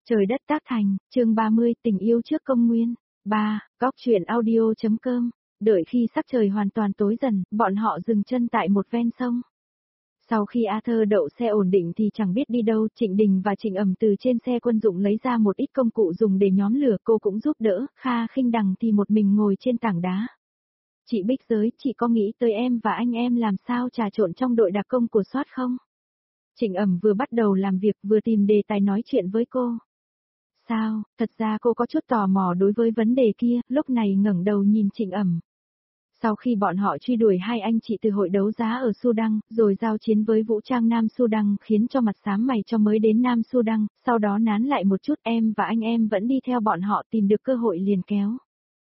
Trời đất tác thành, chương 30, tình yêu trước công nguyên. 3. Góc truyện audio.com. Đợi khi sắc trời hoàn toàn tối dần, bọn họ dừng chân tại một ven sông. Sau khi Arthur đậu xe ổn định thì chẳng biết đi đâu, Trịnh Đình và Trịnh Ẩm từ trên xe quân dụng lấy ra một ít công cụ dùng để nhóm lửa, cô cũng giúp đỡ, Kha Khinh Đằng thì một mình ngồi trên tảng đá. Chị Bích Giới, chị có nghĩ tới em và anh em làm sao trà trộn trong đội đặc công của SWAT không? Trịnh Ẩm vừa bắt đầu làm việc vừa tìm đề tài nói chuyện với cô. Sao, thật ra cô có chút tò mò đối với vấn đề kia, lúc này ngẩng đầu nhìn Trịnh Ẩm. Sau khi bọn họ truy đuổi hai anh chị từ hội đấu giá ở Sudan, rồi giao chiến với vũ trang Nam Sudan khiến cho mặt xám mày cho mới đến Nam Sudan, sau đó nán lại một chút em và anh em vẫn đi theo bọn họ tìm được cơ hội liền kéo.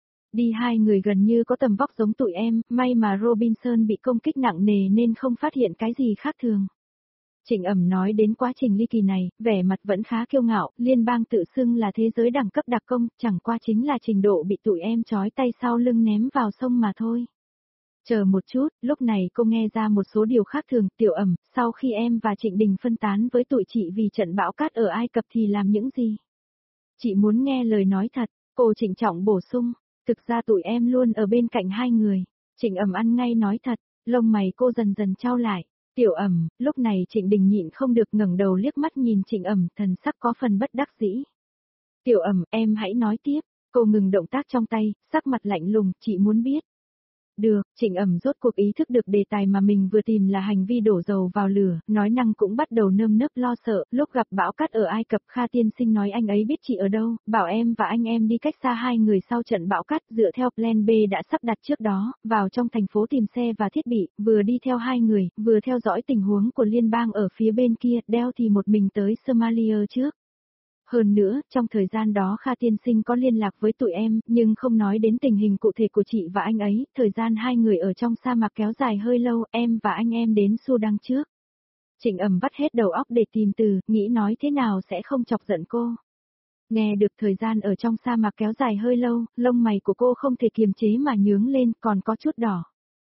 Đi hai người gần như có tầm vóc giống tụi em, may mà Robinson bị công kích nặng nề nên không phát hiện cái gì khác thường. Trịnh Ẩm nói đến quá trình ly kỳ này, vẻ mặt vẫn khá kiêu ngạo, liên bang tự xưng là thế giới đẳng cấp đặc công, chẳng qua chính là trình độ bị tụi em trói tay sau lưng ném vào sông mà thôi. Chờ một chút, lúc này cô nghe ra một số điều khác thường, Tiểu Ẩm, sau khi em và Trịnh Đình phân tán với tụi chị vì trận bão cát ở Ai Cập thì làm những gì? Chị muốn nghe lời nói thật, cô trịnh trọng bổ sung, thực ra tụi em luôn ở bên cạnh hai người. Trịnh Ẩm ăn ngay nói thật, lông mày cô dần dần trao lại. Tiểu Ẩm, lúc này Trịnh Đình nhịn không được ngẩng đầu liếc mắt nhìn Trịnh Ẩm, thần sắc có phần bất đắc dĩ. Tiểu Ẩm, em hãy nói tiếp, cô ngừng động tác trong tay, sắc mặt lạnh lùng, chị muốn biết. Được, Trịnh Ẩm rốt cuộc ý thức được đề tài mà mình vừa tìm là hành vi đổ dầu vào lửa, nói năng cũng bắt đầu nơm nớp lo sợ, lúc gặp bão cát ở Ai Cập Kha tiên sinh nói anh ấy biết chị ở đâu, bảo em và anh em đi cách xa hai người sau trận bão cát dựa theo plan B đã sắp đặt trước đó, vào trong thành phố tìm xe và thiết bị, vừa đi theo hai người, vừa theo dõi tình huống của liên bang ở phía bên kia, đeo thì một mình tới Somalia trước. Hơn nữa, trong thời gian đó Kha tiên sinh có liên lạc với tụi em, nhưng không nói đến tình hình cụ thể của chị và anh ấy, thời gian hai người ở trong sa mạc kéo dài hơi lâu, em và anh em đến Sudan trước. Trịnh Ẩm vắt hết đầu óc để tìm từ, nghĩ nói thế nào sẽ không chọc giận cô. Nghe được thời gian ở trong sa mạc kéo dài hơi lâu, lông mày của cô không thể kiềm chế mà nhướng lên, còn có chút đỏ.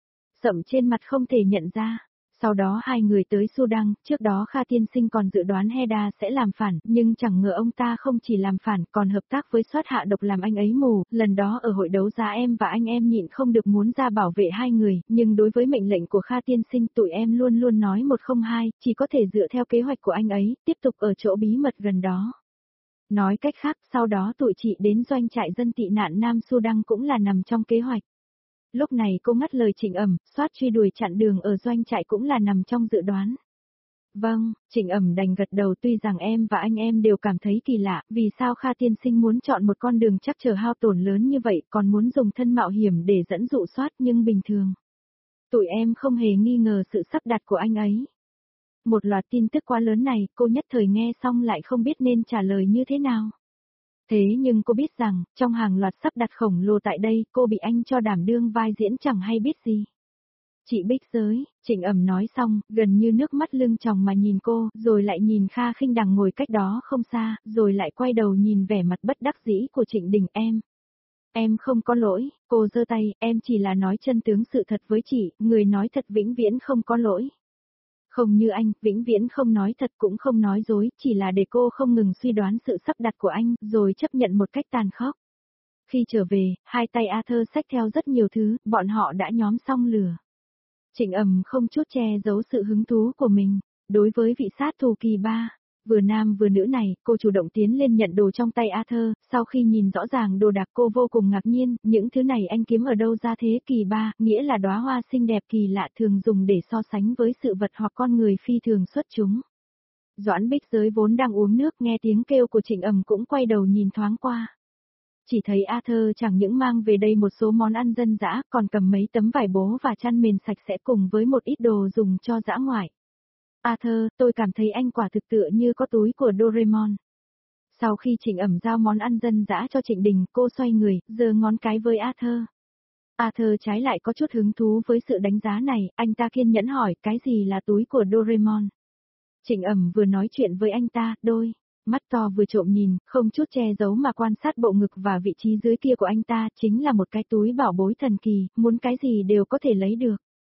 Sậm trên mặt không thể nhận ra. Sau đó hai người tới Sudan, trước đó Kha tiên sinh còn dự đoán Heda sẽ làm phản, nhưng chẳng ngờ ông ta không chỉ làm phản, còn hợp tác với SWAT hạ độc làm anh ấy mù, lần đó ở hội đấu giá em và anh em nhịn không được muốn ra bảo vệ hai người, nhưng đối với mệnh lệnh của Kha tiên sinh tụi em luôn luôn nói 102, chỉ có thể dựa theo kế hoạch của anh ấy, tiếp tục ở chỗ bí mật gần đó. Nói cách khác, sau đó tụi chị đến doanh trại dân tị nạn Nam Sudan cũng là nằm trong kế hoạch. Lúc này cô ngắt lời Trịnh Ẩm, SWAT truy đuổi chặn đường ở doanh trại cũng là nằm trong dự đoán. Vâng, Trịnh Ẩm đành gật đầu tuy rằng em và anh em đều cảm thấy kỳ lạ, vì sao Kha tiên sinh muốn chọn một con đường chắc trở hao tổn lớn như vậy còn muốn dùng thân mạo hiểm để dẫn dụ SWAT nhưng bình thường. Tụi em không hề nghi ngờ sự sắp đặt của anh ấy. Một loạt tin tức quá lớn này, cô nhất thời nghe xong lại không biết nên trả lời như thế nào. Thế nhưng cô biết rằng, trong hàng loạt sắp đặt khổng lồ tại đây, cô bị anh cho đảm đương vai diễn chẳng hay biết gì. Chị Bích Giới, Trịnh Ẩm nói xong, gần như nước mắt lưng tròng mà nhìn cô, rồi lại nhìn Kha Khinh Đằng ngồi cách đó không xa, rồi lại quay đầu nhìn vẻ mặt bất đắc dĩ của Trịnh Đình em. Em không có lỗi, cô giơ tay, em chỉ là nói chân tướng sự thật với chị, người nói thật vĩnh viễn không có lỗi. Không như anh, vĩnh viễn không nói thật cũng không nói dối, chỉ là để cô không ngừng suy đoán sự sắp đặt của anh, rồi chấp nhận một cách tàn khốc. Khi trở về, hai tay Arthur xách theo rất nhiều thứ, bọn họ đã nhóm xong lửa. Trịnh Ẩm không chút che giấu sự hứng thú của mình. Đối với vị sát thủ kỳ ba, vừa nam vừa nữ này, cô chủ động tiến lên nhận đồ trong tay Arthur, sau khi nhìn rõ ràng đồ đạc cô vô cùng ngạc nhiên, những thứ này anh kiếm ở đâu ra thế kỳ ba, nghĩa là đóa hoa xinh đẹp kỳ lạ thường dùng để so sánh với sự vật hoặc con người phi thường xuất chúng. Doãn Bích Giới vốn đang uống nước nghe tiếng kêu của Trịnh Ẩm cũng quay đầu nhìn thoáng qua. Chỉ thấy Arthur chẳng những mang về đây một số món ăn dân dã, còn cầm mấy tấm vải bố và chăn mền sạch sẽ cùng với một ít đồ dùng cho dã ngoại. Arthur, tôi cảm thấy anh quả thực tựa như có túi của Doraemon. Sau khi Trịnh Ẩm giao món ăn dân dã cho Trịnh Đình, cô xoay người, giơ ngón cái với Arthur. Arthur trái lại có chút hứng thú với sự đánh giá này, anh ta kiên nhẫn hỏi cái gì là túi của Doraemon. Trịnh Ẩm vừa nói chuyện với anh ta, đôi mắt to vừa trộm nhìn, không chút che giấu mà quan sát bộ ngực và vị trí dưới kia của anh ta, chính là một cái túi bảo bối thần kỳ, muốn cái gì đều có thể lấy được.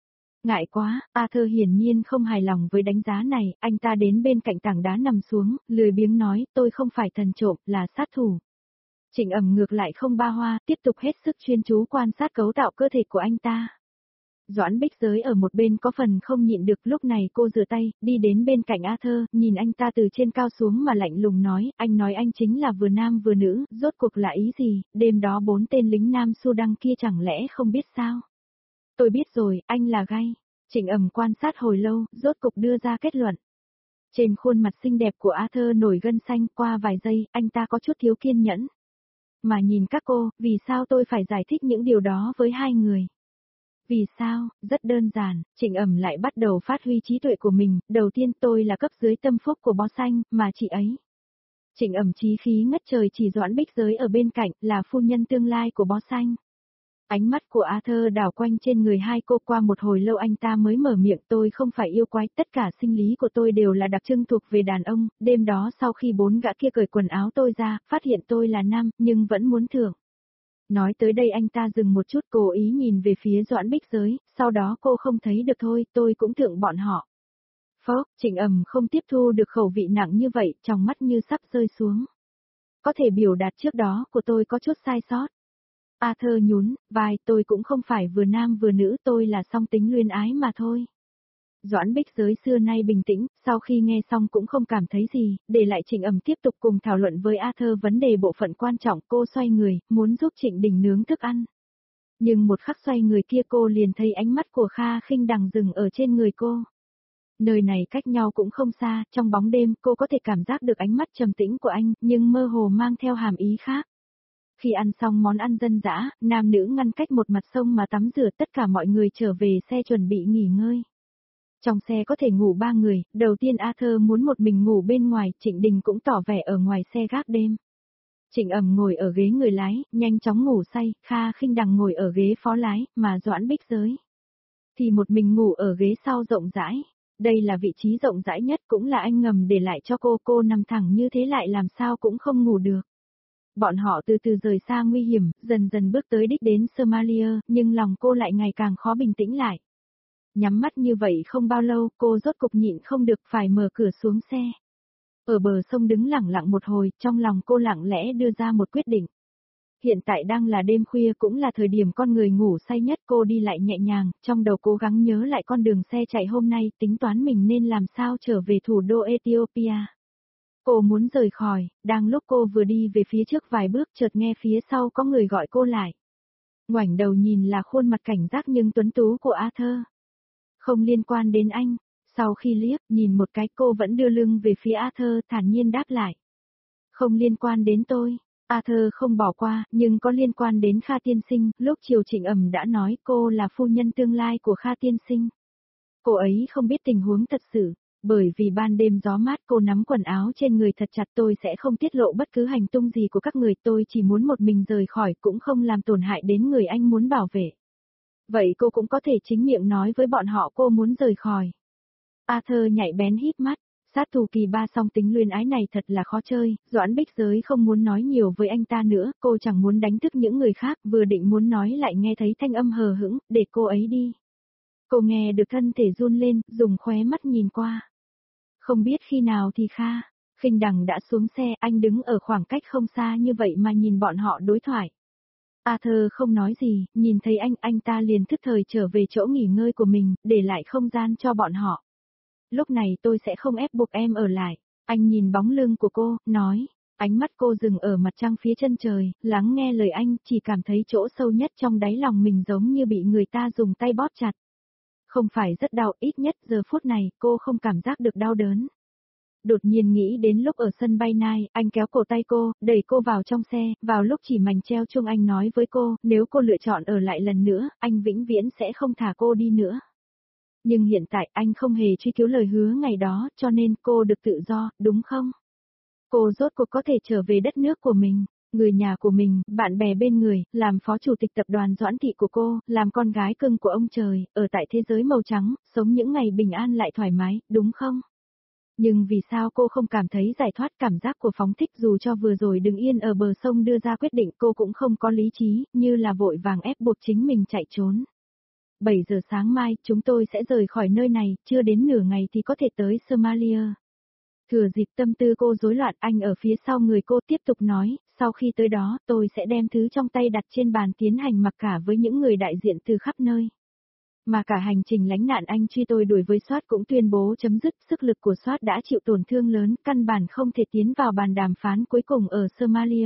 Ngại quá, Arthur hiển nhiên không hài lòng với đánh giá này, anh ta đến bên cạnh tảng đá nằm xuống, lười biếng nói, tôi không phải thần trộm, là sát thủ. Trịnh Ẩm ngược lại không ba hoa, tiếp tục hết sức chuyên chú quan sát cấu tạo cơ thể của anh ta. Doãn Bích Giới ở một bên có phần không nhịn được, lúc này cô rửa tay, đi đến bên cạnh Arthur, nhìn anh ta từ trên cao xuống mà lạnh lùng nói, anh nói anh chính là vừa nam vừa nữ, rốt cuộc là ý gì, đêm đó 4 tên lính nam Sudan kia chẳng lẽ không biết sao? Tôi biết rồi, anh là gay. Trịnh Ẩm quan sát hồi lâu, rốt cục đưa ra kết luận. Trên khuôn mặt xinh đẹp của Arthur nổi gân xanh, qua vài giây, anh ta có chút thiếu kiên nhẫn. Mà nhìn các cô, vì sao tôi phải giải thích những điều đó với hai người? Vì sao, rất đơn giản, Trịnh Ẩm lại bắt đầu phát huy trí tuệ của mình, đầu tiên tôi là cấp dưới tâm phúc của Boss Anh, mà chị ấy. Trịnh Ẩm chí khí ngất trời chỉ Doãn Bích Giới ở bên cạnh, là phu nhân tương lai của Boss Anh. Ánh mắt của Arthur đảo quanh trên người hai cô, qua một hồi lâu anh ta mới mở miệng, tôi không phải yêu quái, tất cả sinh lý của tôi đều là đặc trưng thuộc về đàn ông, đêm đó sau khi 4 gã kia cởi quần áo tôi ra, phát hiện tôi là nam, nhưng vẫn muốn thưởng. Nói tới đây anh ta dừng một chút, cố ý nhìn về phía Doãn Bích Giới, sau đó cô không thấy được thôi, tôi cũng thưởng bọn họ. Phốc, Trịnh Ẩm không tiếp thu được khẩu vị nặng như vậy, trong mắt như sắp rơi xuống. Có thể biểu đạt trước đó của tôi có chút sai sót. Arthur nhún vai, tôi cũng không phải vừa nam vừa nữ, tôi là song tính luyến ái mà thôi. Doãn Bích Giới xưa nay bình tĩnh, sau khi nghe xong cũng không cảm thấy gì, để lại Trịnh Ẩm tiếp tục cùng thảo luận với Arthur vấn đề bộ phận quan trọng. Cô xoay người, muốn giúp Trịnh Đình nướng thức ăn. Nhưng một khắc xoay người kia cô liền thấy ánh mắt của Kha Khinh Đằng dừng ở trên người cô. Nơi này cách nhau cũng không xa, trong bóng đêm cô có thể cảm giác được ánh mắt trầm tĩnh của anh, nhưng mơ hồ mang theo hàm ý khác. Khi ăn xong món ăn dân dã, nam nữ ngăn cách một mặt sông mà tắm rửa, tất cả mọi người trở về xe chuẩn bị nghỉ ngơi. Trong xe có thể ngủ 3 người, đầu tiên Arthur muốn một mình ngủ bên ngoài, Trịnh Đình cũng tỏ vẻ ở ngoài xe gác đêm. Trịnh Ẩm ngồi ở ghế người lái, nhanh chóng ngủ say, Kha Khinh Đằng ngồi ở ghế phó lái, mà Doãn Bích Giới thì một mình ngủ ở ghế sau rộng rãi. Đây là vị trí rộng rãi nhất, cũng là anh ngầm để lại cho cô nằm thẳng như thế lại làm sao cũng không ngủ được. Bọn họ từ từ rời xa nguy hiểm, dần dần bước tới đích đến Somalia, nhưng lòng cô lại ngày càng khó bình tĩnh lại. Nhắm mắt như vậy không bao lâu, cô rốt cục nhịn không được phải mở cửa xuống xe. Ở bờ sông đứng lặng lặng một hồi, trong lòng cô lặng lẽ đưa ra một quyết định. Hiện tại đang là đêm khuya, cũng là thời điểm con người ngủ say nhất, cô đi lại nhẹ nhàng, trong đầu cố gắng nhớ lại con đường xe chạy hôm nay, tính toán mình nên làm sao trở về thủ đô Ethiopia. Cô muốn rời khỏi, đang lúc cô vừa đi về phía trước vài bước, chợt nghe phía sau có người gọi cô lại. Ngoảnh đầu nhìn là khuôn mặt cảnh giác nhưng tuấn tú của Arthur. Không liên quan đến anh. Sau khi liếc, nhìn một cái, cô vẫn đưa lưng về phía Arthur, thản nhiên đáp lại. Không liên quan đến tôi. Arthur không bỏ qua, nhưng có liên quan đến Kha tiên sinh, lúc chiều Trịnh Ẩm đã nói cô là phu nhân tương lai của Kha tiên sinh. Cô ấy không biết tình huống thật sự, bởi vì ban đêm gió mát cô nắm quần áo trên người thật chặt, tôi sẽ không tiết lộ bất cứ hành tung gì của các người, tôi chỉ muốn một mình rời khỏi, cũng không làm tổn hại đến người anh muốn bảo vệ. Vậy cô cũng có thể chính miệng nói với bọn họ cô muốn rời khỏi. Arthur nhạy bén híp mắt, sát thủ kỳ 3 song tính luyến ái này thật là khó chơi, Doãn Bích Giới không muốn nói nhiều với anh ta nữa, cô chẳng muốn đánh thức những người khác, vừa định muốn nói lại nghe thấy thanh âm hờ hững, để cô ấy đi. Cô nghe được thân thể run lên, dùng khóe mắt nhìn qua. Không biết khi nào thì Kha Khinh Đằng đã xuống xe, anh đứng ở khoảng cách không xa như vậy mà nhìn bọn họ đối thoại. Arthur không nói gì, nhìn thấy anh ta liền thức thời trở về chỗ nghỉ ngơi của mình, để lại không gian cho bọn họ. Lúc này tôi sẽ không ép buộc em ở lại. Anh nhìn bóng lưng của cô, nói. Ánh mắt cô dừng ở mặt trăng phía chân trời, lắng nghe lời anh, chỉ cảm thấy chỗ sâu nhất trong đáy lòng mình giống như bị người ta dùng tay bóp chặt. Không phải rất đau, ít nhất giờ phút này, cô không cảm giác được đau đớn. Đột nhiên nghĩ đến lúc ở sân bay Nai, anh kéo cổ tay cô, đẩy cô vào trong xe, vào lúc chỉ mảnh treo chuông anh nói với cô, nếu cô lựa chọn ở lại lần nữa, anh vĩnh viễn sẽ không thả cô đi nữa. Nhưng hiện tại anh không hề truy cứu lời hứa ngày đó, cho nên cô được tự do, đúng không? Cô rốt cuộc có thể trở về đất nước của mình, người nhà của mình, bạn bè bên người, làm phó chủ tịch tập đoàn Doãn Thị của cô, làm con gái cưng của ông trời, ở tại thế giới màu trắng, sống những ngày bình an lại thoải mái, đúng không? Nhưng vì sao cô không cảm thấy giải thoát, cảm giác của phóng thích, dù cho vừa rồi đứng yên ở bờ sông đưa ra quyết định cô cũng không có lý trí, như là vội vàng ép buộc chính mình chạy trốn. 7 giờ sáng mai, chúng tôi sẽ rời khỏi nơi này, chưa đến nửa ngày thì có thể tới Somalia. Thừa dịp tâm tư cô rối loạn, anh ở phía sau người cô tiếp tục nói, sau khi tới đó, tôi sẽ đem thứ trong tay đặt trên bàn tiến hành mặc cả với những người đại diện từ khắp nơi. Mà cả hành trình lánh nạn anh truy tôi đuổi với SWAT cũng tuyên bố chấm dứt, sức lực của SWAT đã chịu tổn thương lớn, căn bản không thể tiến vào bàn đàm phán cuối cùng ở Somalia.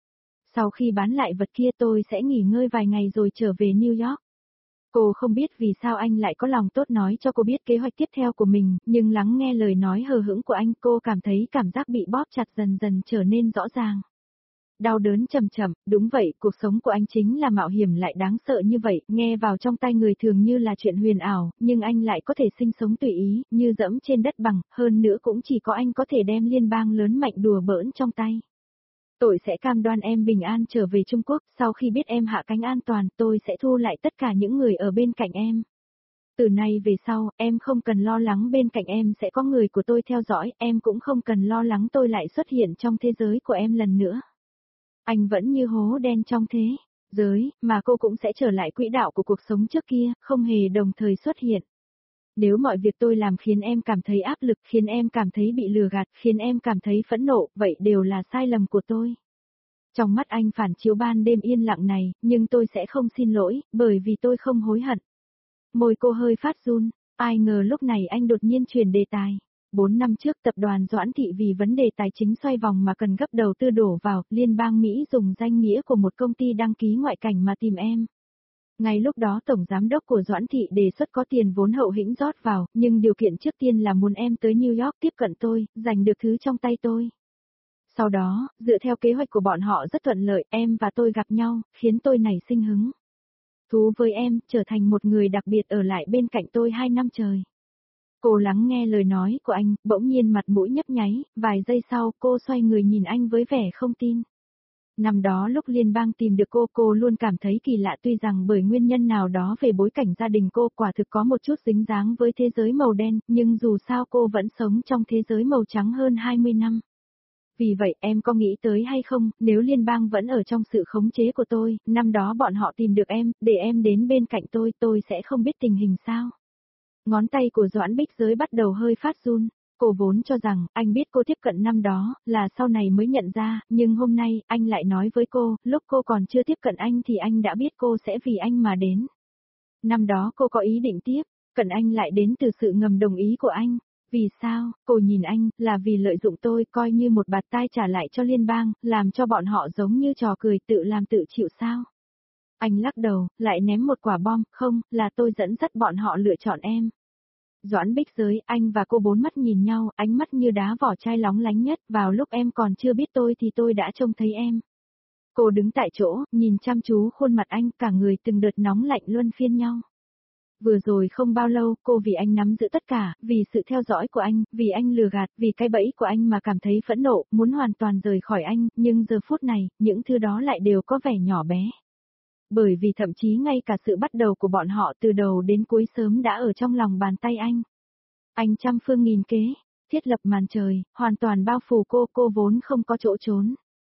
Sau khi bán lại vật kia tôi sẽ nghỉ ngơi vài ngày rồi trở về New York. Cô không biết vì sao anh lại có lòng tốt nói cho cô biết kế hoạch tiếp theo của mình, nhưng lắng nghe lời nói hờ hững của anh cô cảm thấy cảm giác bị bóp chặt dần dần trở nên rõ ràng. Đau đớn chậm chậm, đúng vậy, cuộc sống của anh chính là mạo hiểm lại đáng sợ như vậy, nghe vào trong tai người thường như là chuyện huyền ảo, nhưng anh lại có thể sinh sống tùy ý, như dẫm trên đất bằng, hơn nữa cũng chỉ có anh có thể đem liên bang lớn mạnh đùa bỡn trong tay. Tôi sẽ cam đoan em bình an trở về Trung Quốc, sau khi biết em hạ cánh an toàn, tôi sẽ thu lại tất cả những người ở bên cạnh em. Từ nay về sau, em không cần lo lắng bên cạnh em sẽ có người của tôi theo dõi, em cũng không cần lo lắng tôi lại xuất hiện trong thế giới của em lần nữa. Anh vẫn như hố đen trong thế giới, mà cô cũng sẽ trở lại quỹ đạo của cuộc sống trước kia, không hề đồng thời xuất hiện. Nếu mọi việc tôi làm khiến em cảm thấy áp lực, khiến em cảm thấy bị lừa gạt, khiến em cảm thấy phẫn nộ, vậy đều là sai lầm của tôi. Trong mắt anh phản chiếu ban đêm yên lặng này, nhưng tôi sẽ không xin lỗi, bởi vì tôi không hối hận. Môi cô hơi phát run, ai ngờ lúc này anh đột nhiên chuyển đề tài. 4 năm trước tập đoàn Doãn Thị vì vấn đề tài chính xoay vòng mà cần gấp đầu tư đổ vào, liên bang Mỹ dùng danh nghĩa của một công ty đăng ký ngoại cảnh mà tìm em. Ngay lúc đó tổng giám đốc của Doãn Thị đề xuất có tiền vốn hậu hĩnh rót vào, nhưng điều kiện trước tiên là muốn em tới New York tiếp cận tôi, giành được thứ trong tay tôi. Sau đó, dựa theo kế hoạch của bọn họ rất thuận lợi, em và tôi gặp nhau, khiến tôi nảy sinh hứng thú với em, trở thành một người đặc biệt ở lại bên cạnh tôi 2 năm trời. Cô lắng nghe lời nói của anh, bỗng nhiên mặt mũi nhấp nháy, vài giây sau cô xoay người nhìn anh với vẻ không tin. Năm đó lúc liên bang tìm được cô luôn cảm thấy kỳ lạ tuy rằng bởi nguyên nhân nào đó về bối cảnh gia đình cô quả thực có một chút dính dáng với thế giới màu đen, nhưng dù sao cô vẫn sống trong thế giới màu trắng hơn 20 năm. Vì vậy em có nghĩ tới hay không, nếu liên bang vẫn ở trong sự khống chế của tôi, năm đó bọn họ tìm được em, để em đến bên cạnh tôi sẽ không biết tình hình sao. Ngón tay của Doãn Bích Giới bắt đầu hơi phát run, cô vốn cho rằng, anh biết cô tiếp cận năm đó, là sau này mới nhận ra, nhưng hôm nay, anh lại nói với cô, lúc cô còn chưa tiếp cận anh thì anh đã biết cô sẽ vì anh mà đến. Năm đó cô có ý định tiếp, cận anh lại đến từ sự ngầm đồng ý của anh. Vì sao, cô nhìn anh, là vì lợi dụng tôi coi như một bạt tai trả lại cho liên bang, làm cho bọn họ giống như trò cười tự làm tự chịu sao? Anh lắc đầu, lại ném một quả bom, không, là tôi dẫn dắt bọn họ lựa chọn em. Doãn Bích Giới, anh và cô bốn mắt nhìn nhau, ánh mắt như đá vỏ chai lóng lánh nhất, vào lúc em còn chưa biết tôi thì tôi đã trông thấy em. Cô đứng tại chỗ, nhìn chăm chú khuôn mặt anh, cả người từng đợt nóng lạnh luân phiên nhau. Vừa rồi không bao lâu, cô vì anh nắm giữ tất cả, vì sự theo dõi của anh, vì anh lừa gạt, vì cái bẫy của anh mà cảm thấy phẫn nộ, muốn hoàn toàn rời khỏi anh, nhưng giờ phút này, những thứ đó lại đều có vẻ nhỏ bé. Bởi vì thậm chí ngay cả sự bắt đầu của bọn họ từ đầu đến cuối sớm đã ở trong lòng bàn tay anh. Anh trăm phương nghìn kế, thiết lập màn trời, hoàn toàn bao phủ cô vốn không có chỗ trốn.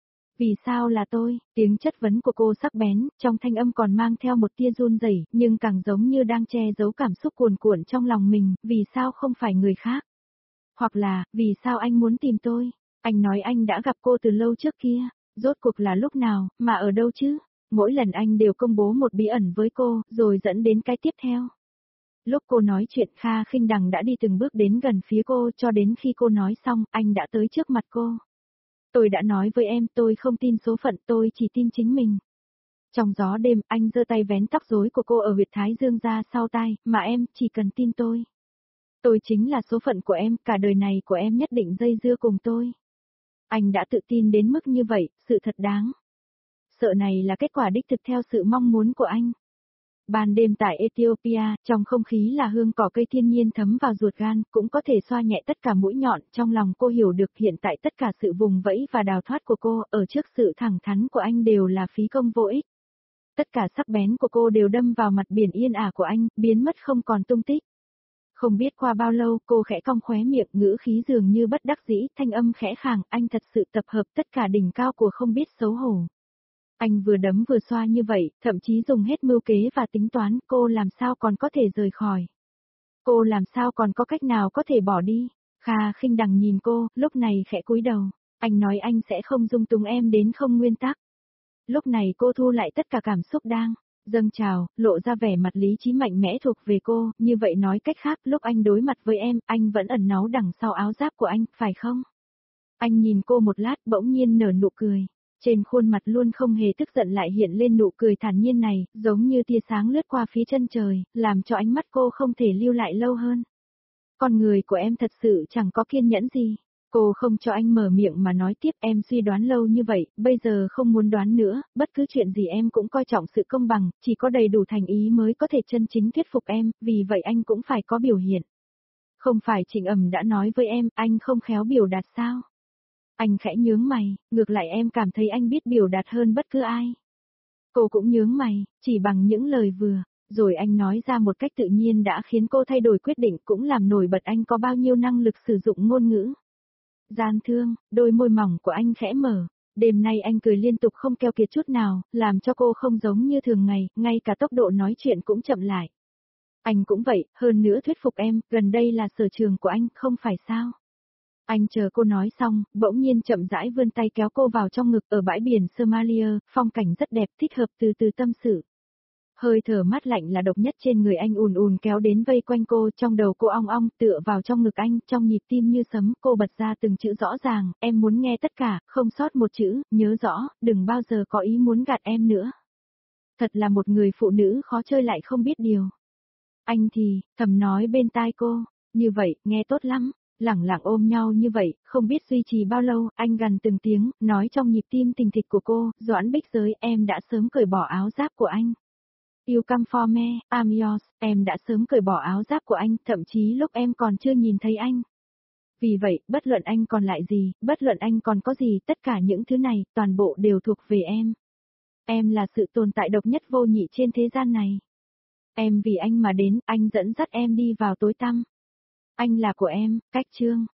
Vì sao là tôi? Tiếng chất vấn của cô sắc bén, trong thanh âm còn mang theo một tia run rẩy, nhưng càng giống như đang che giấu cảm xúc cuồn cuộn trong lòng mình, vì sao không phải người khác? Hoặc là, vì sao anh muốn tìm tôi? Anh nói anh đã gặp cô từ lâu trước kia, rốt cuộc là lúc nào, mà ở đâu chứ? Mỗi lần anh đều công bố một bí ẩn với cô, rồi dẫn đến cái tiếp theo. Lúc cô nói chuyện Kha Khinh Đằng đã đi từng bước đến gần phía cô cho đến khi cô nói xong, anh đã tới trước mặt cô. Tôi đã nói với em tôi không tin số phận tôi chỉ tin chính mình. Trong gió đêm anh giơ tay vén tóc rối của cô ở huyệt thái dương ra sau tai, mà em chỉ cần tin tôi. Tôi chính là số phận của em, cả đời này của em nhất định dây dưa cùng tôi. Anh đã tự tin đến mức như vậy, sự thật đáng sợ này là kết quả đích thực theo sự mong muốn của anh. Ban đêm tại Ethiopia, trong không khí là hương cỏ cây thiên nhiên thấm vào ruột gan, cũng có thể xoa nhẹ tất cả mũi nhọn, trong lòng cô hiểu được hiện tại tất cả sự vùng vẫy và đào thoát của cô, ở trước sự thẳng thắn của anh đều là phí công vô ích. Tất cả sắc bén của cô đều đâm vào mặt biển yên ả của anh, biến mất không còn tung tích. Không biết qua bao lâu, cô khẽ cong khóe miệng, ngữ khí dường như bất đắc dĩ, thanh âm khẽ khàng, anh thật sự tập hợp tất cả đỉnh cao của không biết xấu hổ. Anh vừa đấm vừa xoa như vậy, thậm chí dùng hết mưu kế và tính toán, cô làm sao còn có thể rời khỏi. Cô làm sao còn có cách nào có thể bỏ đi. Kha Khinh Đằng nhìn cô, lúc này khẽ cúi đầu. Anh nói anh sẽ không dung túng em đến không nguyên tắc. Lúc này cô thu lại tất cả cảm xúc đang dâng trào, lộ ra vẻ mặt lý trí mạnh mẽ thuộc về cô, như vậy nói cách khác, lúc anh đối mặt với em, anh vẫn ẩn náu đằng sau áo giáp của anh, phải không? Anh nhìn cô một lát, bỗng nhiên nở nụ cười. Trên khuôn mặt luôn không hề tức giận lại hiện lên nụ cười thản nhiên này, giống như tia sáng lướt qua phía chân trời, làm cho ánh mắt cô không thể lưu lại lâu hơn. Con người của em thật sự chẳng có kiên nhẫn gì. Cô không cho anh mở miệng mà nói tiếp, em suy đoán lâu như vậy, bây giờ không muốn đoán nữa, bất cứ chuyện gì em cũng coi trọng sự công bằng, chỉ có đầy đủ thành ý mới có thể chân chính thuyết phục em, vì vậy anh cũng phải có biểu hiện. Không phải Trịnh Ẩm đã nói với em, anh không khéo biểu đạt sao? Anh khẽ nhướng mày, ngược lại em cảm thấy anh biết biểu đạt hơn bất cứ ai. Cô cũng nhướng mày, chỉ bằng những lời vừa, rồi anh nói ra một cách tự nhiên đã khiến cô thay đổi quyết định, cũng làm nổi bật anh có bao nhiêu năng lực sử dụng ngôn ngữ. Gian thương, đôi môi mỏng của anh khẽ mở. Đêm nay anh cười liên tục không keo kiệt chút nào, làm cho cô không giống như thường ngày, ngay cả tốc độ nói chuyện cũng chậm lại. Anh cũng vậy, hơn nữa thuyết phục em, gần đây là sở trường của anh, không phải sao? Anh chờ cô nói xong, bỗng nhiên chậm rãi vươn tay kéo cô vào trong ngực ở bãi biển Somalia, phong cảnh rất đẹp, thích hợp từ từ tâm sự. Hơi thở mát lạnh là độc nhất trên người anh ùn ùn kéo đến vây quanh cô, trong đầu cô ong ong, tựa vào trong ngực anh, trong nhịp tim như sấm, cô bật ra từng chữ rõ ràng, em muốn nghe tất cả, không sót một chữ, nhớ rõ, đừng bao giờ có ý muốn gạt em nữa. Thật là một người phụ nữ khó chơi lại không biết điều. Anh thì, thầm nói bên tai cô, như vậy, nghe tốt lắm. Lẳng lặng ôm nhau như vậy, không biết duy trì bao lâu, anh gằn từng tiếng, nói trong nhịp tim tình thịch của cô, Doãn Bích Giới, em đã sớm cởi bỏ áo giáp của anh. You come for me, I'm yours, em đã sớm cởi bỏ áo giáp của anh, thậm chí lúc em còn chưa nhìn thấy anh. Vì vậy, bất luận anh còn lại gì, bất luận anh còn có gì, tất cả những thứ này, toàn bộ đều thuộc về em. Em là sự tồn tại độc nhất vô nhị trên thế gian này. Em vì anh mà đến, anh dẫn dắt em đi vào tối tăm. Anh là của em, cách chương.